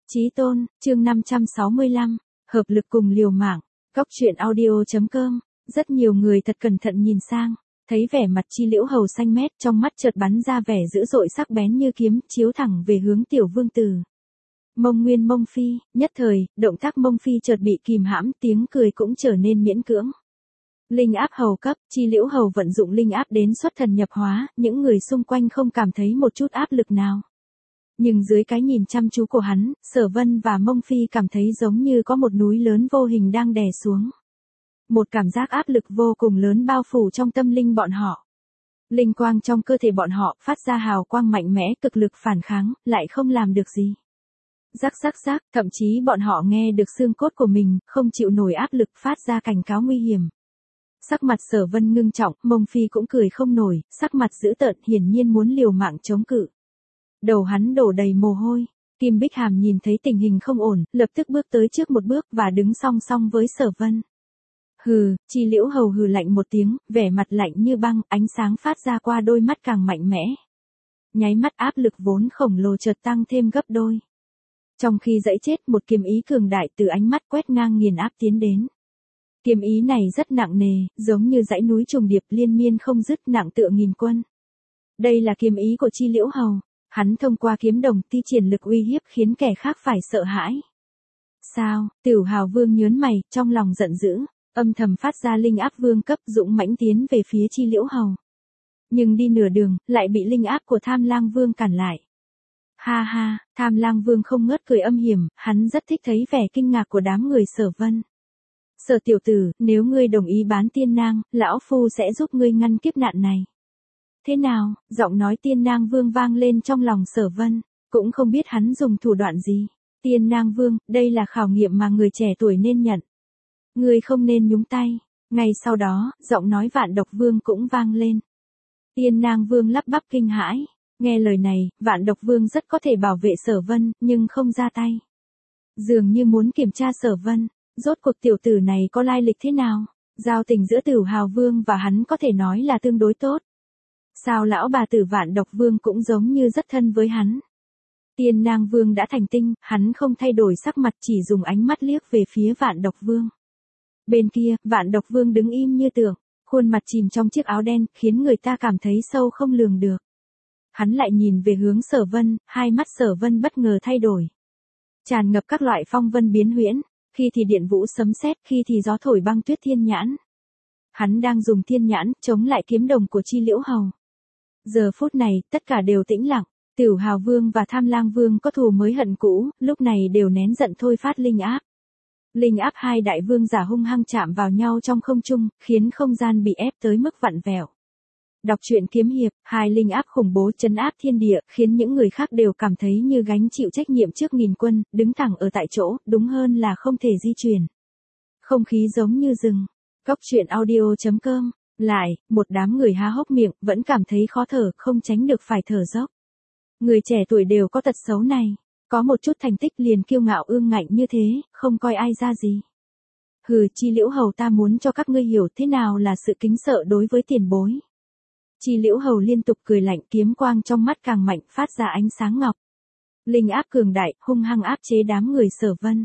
Chí tôn, chương 565, hợp lực cùng liều mạng, Cóc truyện audio.com, rất nhiều người thật cẩn thận nhìn sang, thấy vẻ mặt Chi Liễu Hầu xanh mét, trong mắt chợt bắn ra vẻ dữ dội sắc bén như kiếm, chiếu thẳng về hướng tiểu vương tử. Mông Nguyên Mông Phi, nhất thời, động tác Mông Phi chợt bị kìm hãm, tiếng cười cũng trở nên miễn cưỡng. Linh áp hầu cấp, Chi Liễu Hầu vận dụng linh áp đến xuất thần nhập hóa, những người xung quanh không cảm thấy một chút áp lực nào. Nhưng dưới cái nhìn chăm chú của hắn, Sở Vân và Mông Phi cảm thấy giống như có một núi lớn vô hình đang đè xuống. Một cảm giác áp lực vô cùng lớn bao phủ trong tâm linh bọn họ. Linh quang trong cơ thể bọn họ phát ra hào quang mạnh mẽ, cực lực phản kháng, lại không làm được gì. Rắc rắc rắc, thậm chí bọn họ nghe được xương cốt của mình, không chịu nổi áp lực phát ra cảnh cáo nguy hiểm. Sắc mặt Sở Vân ngưng trọng, Mông Phi cũng cười không nổi, sắc mặt dữ tợn, hiển nhiên muốn liều mạng chống cự. Đầu hắn đổ đầy mồ hôi, Kim Bích Hàm nhìn thấy tình hình không ổn, lập tức bước tới trước một bước và đứng song song với Sở Vân. Hừ, Chi Liễu Hầu hừ lạnh một tiếng, vẻ mặt lạnh như băng, ánh sáng phát ra qua đôi mắt càng mạnh mẽ. Nháy mắt áp lực vốn khổng lồ chợt tăng thêm gấp đôi. Trong khi dẫy chết, một kiếm ý cường đại từ ánh mắt quét ngang nghiền áp tiến đến. Kiếm ý này rất nặng nề, giống như dãy núi trùng điệp liên miên không dứt, nặng tựa nghìn quân. Đây là kiếm ý của Chi Liễu Hầu. Hắn thông qua kiếm đồng thi triển lực uy hiếp khiến kẻ khác phải sợ hãi. Sao? Tiểu Hào Vương nhớn mày, trong lòng giận dữ, âm thầm phát ra linh áp vương cấp, dũng mãnh tiến về phía Chi Liễu Hầu. Nhưng đi nửa đường, lại bị linh áp của Tham Lang Vương cản lại. Ha ha, Tham Lang Vương không ngớt cười âm hiểm, hắn rất thích thấy vẻ kinh ngạc của đám người Sở Vân. Sở tiểu tử, nếu ngươi đồng ý bán tiên nang, lão phu sẽ giúp ngươi ngăn kiếp nạn này. Thế nào? Giọng nói Tiên Nang Vương vang lên trong lòng Sở Vân, cũng không biết hắn dùng thủ đoạn gì. Tiên Nang Vương, đây là khảo nghiệm mà người trẻ tuổi nên nhận. Ngươi không nên nhúng tay. Ngay sau đó, giọng nói Vạn Độc Vương cũng vang lên. Tiên Nang Vương lắp bắp kinh hãi. Nghe lời này, Vạn Độc Vương rất có thể bảo vệ Sở Vân, nhưng không ra tay. Dường như muốn kiểm tra Sở Vân, rốt cuộc tiểu tử này có lai lịch thế nào? Giao tình giữa Tiểu Hào Vương và hắn có thể nói là tương đối tốt. Sao lão bà tử Vạn Độc Vương cũng giống như rất thân với hắn. Tiên Nang Vương đã thành tinh, hắn không thay đổi sắc mặt, chỉ dùng ánh mắt liếc về phía Vạn Độc Vương. Bên kia, Vạn Độc Vương đứng im như tượng, khuôn mặt chìm trong chiếc áo đen, khiến người ta cảm thấy sâu không lường được. Hắn lại nhìn về hướng Sở Vân, hai mắt Sở Vân bất ngờ thay đổi. Tràn ngập các loại phong vân biến huyễn, khi thì điện vũ sấm sét, khi thì gió thổi băng tuyết thiên nhãn. Hắn đang dùng thiên nhãn, chống lại kiếm đồng của Chi Liễu Hầu. Giờ phút này, tất cả đều tĩnh lặng, Tiểu Hào Vương và Tham Lang Vương có thù mới hận cũ, lúc này đều nén giận thôi phát linh áp. Linh áp hai đại vương giả hung hăng chạm vào nhau trong không trung, khiến không gian bị ép tới mức vặn vẹo. Đọc truyện kiếm hiệp, hai linh áp khủng bố trấn áp thiên địa, khiến những người khác đều cảm thấy như gánh chịu trách nhiệm trước nghìn quân, đứng thẳng ở tại chỗ, đúng hơn là không thể di chuyển. Không khí giống như rừng. Cóc truyện audio.com. Lại, một đám người há hốc miệng, vẫn cảm thấy khó thở, không tránh được phải thở dốc. Người trẻ tuổi đều có tật xấu này, có một chút thành tích liền kiêu ngạo ương ngạnh như thế, không coi ai ra gì. Hừ, Chi Liễu Hầu, ta muốn cho các ngươi hiểu thế nào là sự kính sợ đối với tiền bối. Chi Liễu Hầu liên tục cười lạnh, kiếm quang trong mắt càng mạnh, phát ra ánh sáng ngọc. Linh áp cường đại, hung hăng áp chế đám người Sở Vân.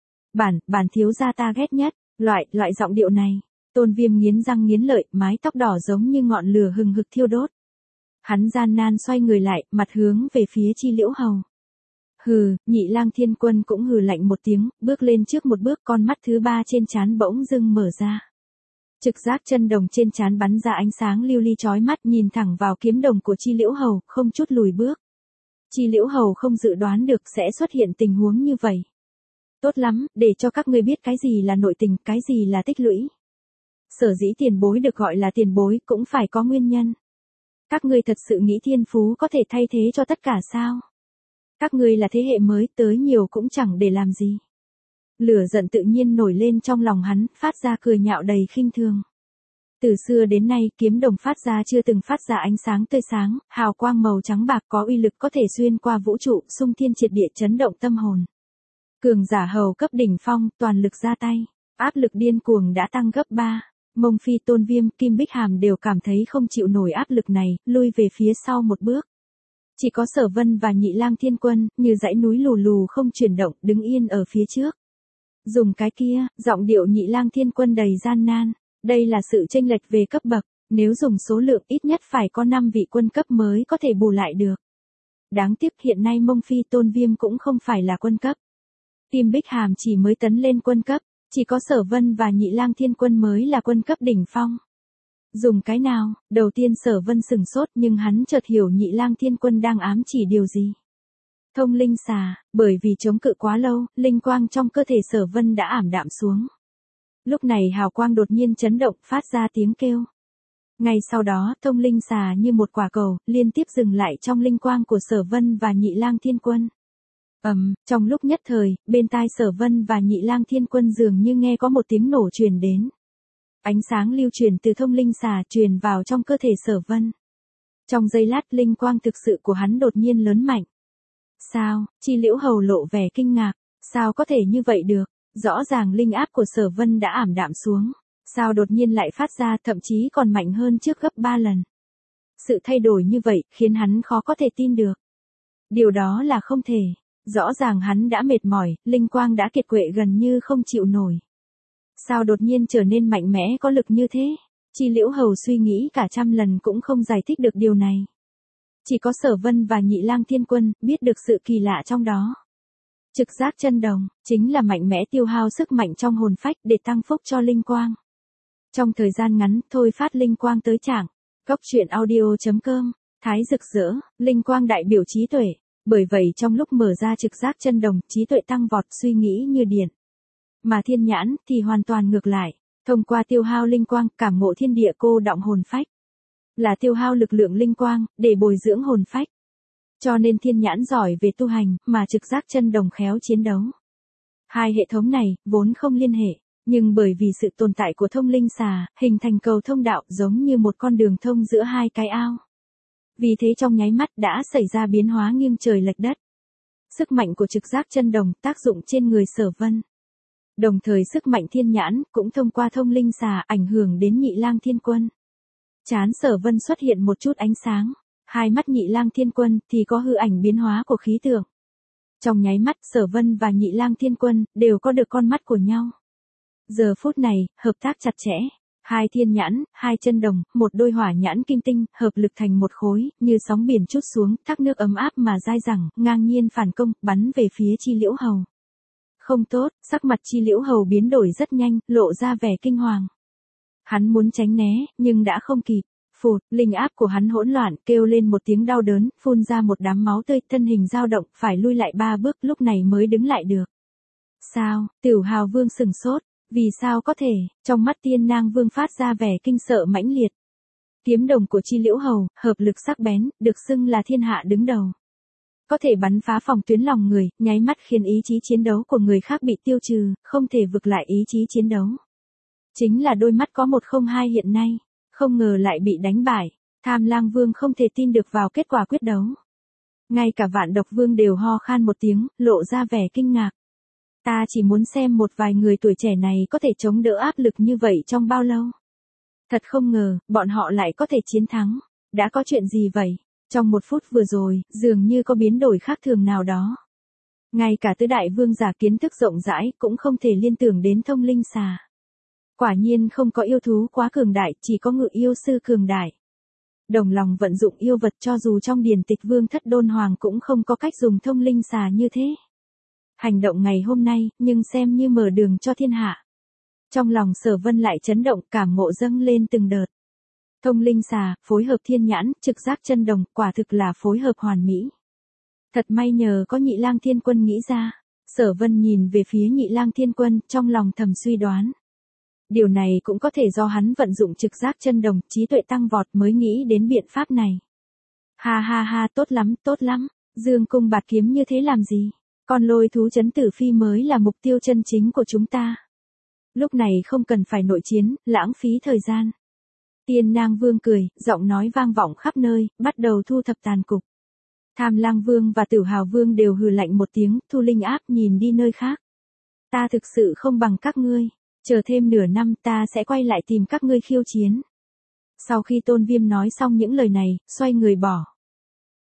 Bản thiếu gia ta ghét nhất, loại giọng điệu này. Tôn Viêm nghiến răng nghiến lợi, mái tóc đỏ giống như ngọn lửa hừng hực thiêu đốt. Hắn gian nan xoay người lại, mặt hướng về phía Chi Liễu Hầu. Hừ, Nhị Lang Thiên Quân cũng hừ lạnh một tiếng, bước lên trước một bước, con mắt thứ ba trên trán bỗng dưng mở ra. Trực giác chân đồng trên trán bắn ra ánh sáng lưu ly chói mắt, nhìn thẳng vào kiếm đồng của Chi Liễu Hầu, không chút lùi bước. Chi Liễu Hầu không dự đoán được sẽ xuất hiện tình huống như vậy. Tốt lắm, để cho các ngươi biết cái gì là nội tình, cái gì là tích lũy. Sở dĩ tiền bối được gọi là tiền bối cũng phải có nguyên nhân. Các ngươi thật sự nghĩ thiên phú có thể thay thế cho tất cả sao? Các ngươi là thế hệ mới, tới nhiều cũng chẳng để làm gì. Lửa giận tự nhiên nổi lên trong lòng hắn, phát ra cười nhạo đầy khinh thường. Từ xưa đến nay, kiếm đồng phát ra chưa từng phát ra ánh sáng tươi sáng, hào quang màu trắng bạc có uy lực có thể xuyên qua vũ trụ, xung thiên triệt địa, chấn động tâm hồn. Cường giả hầu cấp đỉnh phong, toàn lực ra tay, áp lực điên cuồng đã tăng gấp 3. Mông Phi, Tôn Viêm, Kim Bích Hàm đều cảm thấy không chịu nổi áp lực này, lui về phía sau một bước. Chỉ có Sở Vân và Nhị Lang Thiên Quân, như dãy núi lù lù không chuyển động, đứng yên ở phía trước. Dùng cái kia, giọng điệu Nhị Lang Thiên Quân đầy gian nan. Đây là sự chênh lệch về cấp bậc, nếu dùng số lượng ít nhất phải có 5 vị quân cấp mới có thể bù lại được. Đáng tiếc hiện nay Mông Phi Tôn Viêm cũng không phải là quân cấp. Tim Bích Hàm chỉ mới tấn lên quân cấp, chỉ có Sở Vân và Nhị Lang Thiên Quân mới là quân cấp đỉnh phong. Dùng cái nào? Đầu tiên Sở Vân sửng sốt nhưng hắn chợt hiểu Nhị Lang Thiên Quân đang ám chỉ điều gì. Thông linh xà, bởi vì chống cự quá lâu, linh quang trong cơ thể Sở Vân đã ảm đạm xuống. Lúc này hào quang đột nhiên chấn động, phát ra tiếng kêu. Ngay sau đó, thông linh xà như một quả cầu, liên tiếp dừng lại trong linh quang của Sở Vân và Nhị Lang Thiên Quân. Trong lúc nhất thời, bên tai Sở Vân và Nhị Lang Thiên Quân dường như nghe có một tiếng nổ truyền đến. Ánh sáng lưu truyền từ thông linh xà truyền vào trong cơ thể Sở Vân. Trong giây lát linh quang thực sự của hắn đột nhiên lớn mạnh. Sao? Chi Liễu Hầu lộ vẻ kinh ngạc. Sao có thể như vậy được? Rõ ràng linh áp của Sở Vân đã ảm đạm xuống. Sao đột nhiên lại phát ra thậm chí còn mạnh hơn trước gấp 3 lần. Sự thay đổi như vậy khiến hắn khó có thể tin được. Điều đó là không thể. Rõ ràng hắn đã mệt mỏi, linh quang đã kiệt quệ gần như không chịu nổi. Sao đột nhiên trở nên mạnh mẽ có lực như thế? Chi Liễu Hầu suy nghĩ cả trăm lần cũng không giải thích được điều này. Chỉ có Sở Vân và Nhị Lang Thiên Quân biết được sự kỳ lạ trong đó. Trực giác chân đồng, chính là mạnh mẽ tiêu hao sức mạnh trong hồn phách để tăng phúc cho linh quang. Trong thời gian ngắn, thôi phát linh quang tới trạng. Cốc truyện audio.com, Thái rực rỡ, linh quang đại biểu trí tuệ. Bởi vậy trong lúc mở ra trực giác chân đồng, trí tuệ tăng vọt, suy nghĩ như điện. Mà thiên nhãn thì hoàn toàn ngược lại, thông qua tiêu hao linh quang, cảm ngộ thiên địa cô đọng hồn phách. Là tiêu hao lực lượng linh quang, để bồi dưỡng hồn phách. Cho nên thiên nhãn giỏi về tu hành, mà trực giác chân đồng khéo chiến đấu. Hai hệ thống này, vốn không liên hệ, nhưng bởi vì sự tồn tại của thông linh xà, hình thành cầu thông đạo giống như một con đường thông giữa hai cái ao. Vì thế trong nháy mắt đã xảy ra biến hóa nghiêng trời lệch đất. Sức mạnh của trực giác chân đồng tác dụng trên người Sở Vân. Đồng thời sức mạnh thiên nhãn cũng thông qua thông linh xà ảnh hưởng đến Nhị Lang Thiên Quân. Trán Sở Vân xuất hiện một chút ánh sáng, hai mắt Nhị Lang Thiên Quân thì có hư ảnh biến hóa của khí tượng. Trong nháy mắt Sở Vân và Nhị Lang Thiên Quân đều có được con mắt của nhau. Giờ phút này, hợp tác chặt chẽ. Hai thiên nhãn, hai chân đồng, một đôi hỏa nhãn kim tinh, hợp lực thành một khối, như sóng biển trút xuống, thác nước ấm áp mà dai dẳng, ngang nhiên phản công, bắn về phía Chi Liễu Hầu. Không tốt, sắc mặt Chi Liễu Hầu biến đổi rất nhanh, lộ ra vẻ kinh hoàng. Hắn muốn tránh né, nhưng đã không kịp. Phụt, linh áp của hắn hỗn loạn, kêu lên một tiếng đau đớn, phun ra một đám máu tươi, thân hình dao động, phải lui lại 3 bước, lúc này mới đứng lại được. Sao? Tiểu Hào Vương sừng sốt. Vì sao có thể? Trong mắt Tiên Nang Vương phát ra vẻ kinh sợ mãnh liệt. Kiếm đồng của Chi Liễu Hầu, hợp lực sắc bén, được xưng là thiên hạ đứng đầu. Có thể bắn phá phòng tuyến lòng người, nháy mắt khiến ý chí chiến đấu của người khác bị tiêu trừ, không thể vực lại ý chí chiến đấu. Chính là đôi mắt có 102 hiện nay, không ngờ lại bị đánh bại. Tham Lang Vương không thể tin được vào kết quả quyết đấu. Ngay cả Vạn Độc Vương đều ho khan một tiếng, lộ ra vẻ kinh ngạc. Ta chỉ muốn xem một vài người tuổi trẻ này có thể chống đỡ áp lực như vậy trong bao lâu. Thật không ngờ, bọn họ lại có thể chiến thắng. Đã có chuyện gì vậy? Trong 1 phút vừa rồi, dường như có biến đổi khác thường nào đó. Ngay cả tứ đại vương giả kiến thức rộng rãi cũng không thể liên tưởng đến thông linh xà. Quả nhiên không có yêu thú quá cường đại, chỉ có ngự yêu sư cường đại. Đồng lòng vận dụng yêu vật cho dù trong điển tịch Vương Thất Đôn Hoàng cũng không có cách dùng thông linh xà như thế. Hành động ngày hôm nay, nhưng xem như mở đường cho thiên hạ. Trong lòng Sở Vân lại chấn động, cảm ngộ dâng lên từng đợt. Thông linh xà, phối hợp thiên nhãn, trực giác chân đồng, quả thực là phối hợp hoàn mỹ. Thật may nhờ có Nhị Lang Thiên Quân nghĩ ra. Sở Vân nhìn về phía Nhị Lang Thiên Quân, trong lòng thầm suy đoán. Điều này cũng có thể do hắn vận dụng trực giác chân đồng, trí tuệ tăng vọt mới nghĩ đến biện pháp này. Ha ha ha, tốt lắm, Dương cung bạt kiếm như thế làm gì? Con lôi thú trấn tử phi mới là mục tiêu chân chính của chúng ta. Lúc này không cần phải nội chiến, lãng phí thời gian. Tiên Nang Vương cười, giọng nói vang vọng khắp nơi, bắt đầu thu thập tàn cục. Tham Lang Vương và Tiểu Hào Vương đều hừ lạnh một tiếng, thu linh áp nhìn đi nơi khác. Ta thực sự không bằng các ngươi, chờ thêm nửa năm ta sẽ quay lại tìm các ngươi khiêu chiến. Sau khi Tôn Viêm nói xong những lời này, xoay người bỏ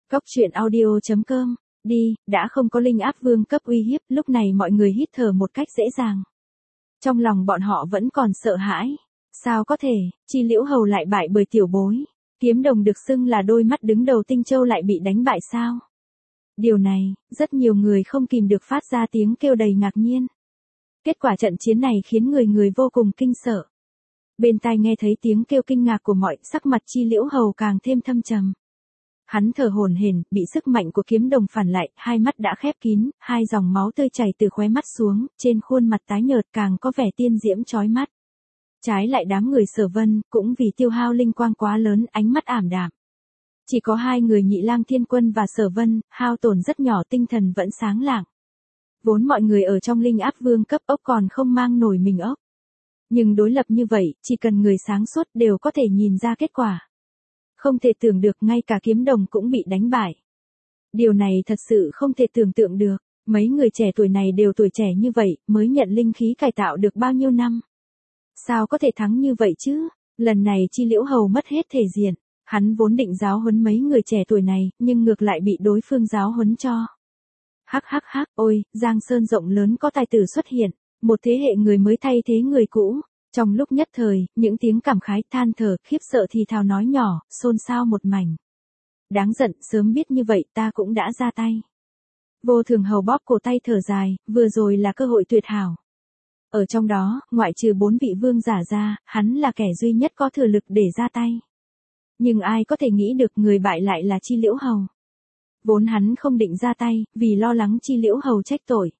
Cóc truyện audio.com. Đi, đã không có linh áp vương cấp uy hiếp, lúc này mọi người hít thở một cách dễ dàng. Trong lòng bọn họ vẫn còn sợ hãi. Sao có thể, Chi Liễu Hầu lại bại bởi tiểu bối. Kiếm đồng được xưng là đôi mắt đứng đầu Tinh Châu lại bị đánh bại sao? Điều này, rất nhiều người không kìm được phát ra tiếng kêu đầy ngạc nhiên. Kết quả trận chiến này khiến người người vô cùng kinh sợ. Bên tai nghe thấy tiếng kêu kinh ngạc của mọi, sắc mặt Chi Liễu Hầu càng thêm thâm trầm. Hắn thở hổn hển, bị sức mạnh của kiếm đồng phản lại, hai mắt đã khép kín, hai dòng máu tươi chảy từ khóe mắt xuống, trên khuôn mặt tái nhợt càng có vẻ tiên diễm chói mắt. Trái lại đám người Sở Vân, cũng vì tiêu hao linh quang quá lớn, ánh mắt ảm đạm. Chỉ có hai người Nhị Lang Thiên Quân và Sở Vân, hao tổn rất nhỏ tinh thần vẫn sáng lạng. Vốn mọi người ở trong linh áp vương cấp ốc còn không mang nổi mình ốc. Nhưng đối lập như vậy, chỉ cần người sáng suốt đều có thể nhìn ra kết quả. Không thể tưởng được ngay cả kiếm đồng cũng bị đánh bại. Điều này thật sự không thể tưởng tượng được, mấy người trẻ tuổi này đều tuổi trẻ như vậy, mới nhận linh khí cải tạo được bao nhiêu năm. Sao có thể thắng như vậy chứ? Lần này Chi Liễu Hầu mất hết thể diện, hắn vốn định giáo huấn mấy người trẻ tuổi này, nhưng ngược lại bị đối phương giáo huấn cho. Hắc hắc hắc, ôi, Giang Sơn rộng lớn có tài tử xuất hiện, một thế hệ người mới thay thế người cũ. Trong lúc nhất thời, những tiếng cảm khái than thở, khiếp sợ thì thào nói nhỏ, xôn xao một mảnh. Đáng giận, sớm biết như vậy ta cũng đã ra tay. Vô Thường Hầu bóp cổ tay thở dài, vừa rồi là cơ hội tuyệt hảo. Ở trong đó, ngoại trừ 4 vị vương giả ra, hắn là kẻ duy nhất có thừa lực để ra tay. Nhưng ai có thể nghĩ được người bại lại là Chi Liễu Hầu. Vốn hắn không định ra tay, vì lo lắng Chi Liễu Hầu trách tội.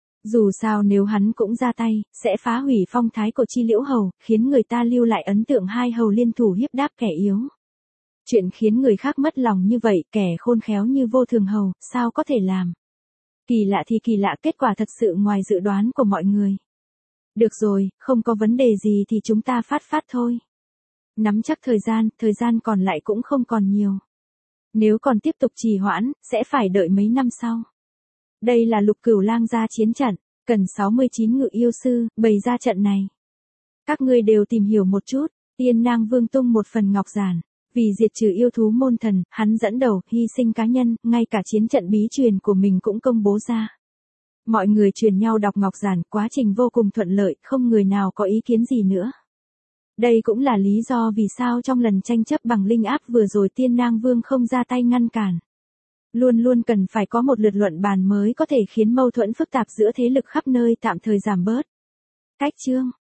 Dù sao nếu hắn cũng ra tay, sẽ phá hủy phong thái của Chi Liễu Hầu, khiến người ta lưu lại ấn tượng hai hầu liên thủ hiếp đáp kẻ yếu. Chuyện khiến người khác mất lòng như vậy, kẻ khôn khéo như Vô Thường Hầu, sao có thể làm? Kỳ lạ thì kỳ lạ, kết quả thật sự ngoài dự đoán của mọi người. Được rồi, không có vấn đề gì thì chúng ta phát thôi. Nắm chắc thời gian còn lại cũng không còn nhiều. Nếu còn tiếp tục trì hoãn, sẽ phải đợi mấy năm sau. Đây là Lục Cửu Lang ra chiến trận, cần 69 ngự yêu sư, bày ra trận này. Các ngươi đều tìm hiểu một chút, Tiên Nang Vương tung một phần ngọc giản, vì diệt trừ yêu thú môn thần, hắn dẫn đầu, hy sinh cá nhân, ngay cả chiến trận bí truyền của mình cũng công bố ra. Mọi người truyền nhau đọc ngọc giản, quá trình vô cùng thuận lợi, không người nào có ý kiến gì nữa. Đây cũng là lý do vì sao trong lần tranh chấp bằng linh áp vừa rồi Tiên Nang Vương không ra tay ngăn cản. Luôn luôn cần phải có một lượt luận bàn mới có thể khiến mâu thuẫn phức tạp giữa thế lực khắp nơi tạm thời giảm bớt. Cách chương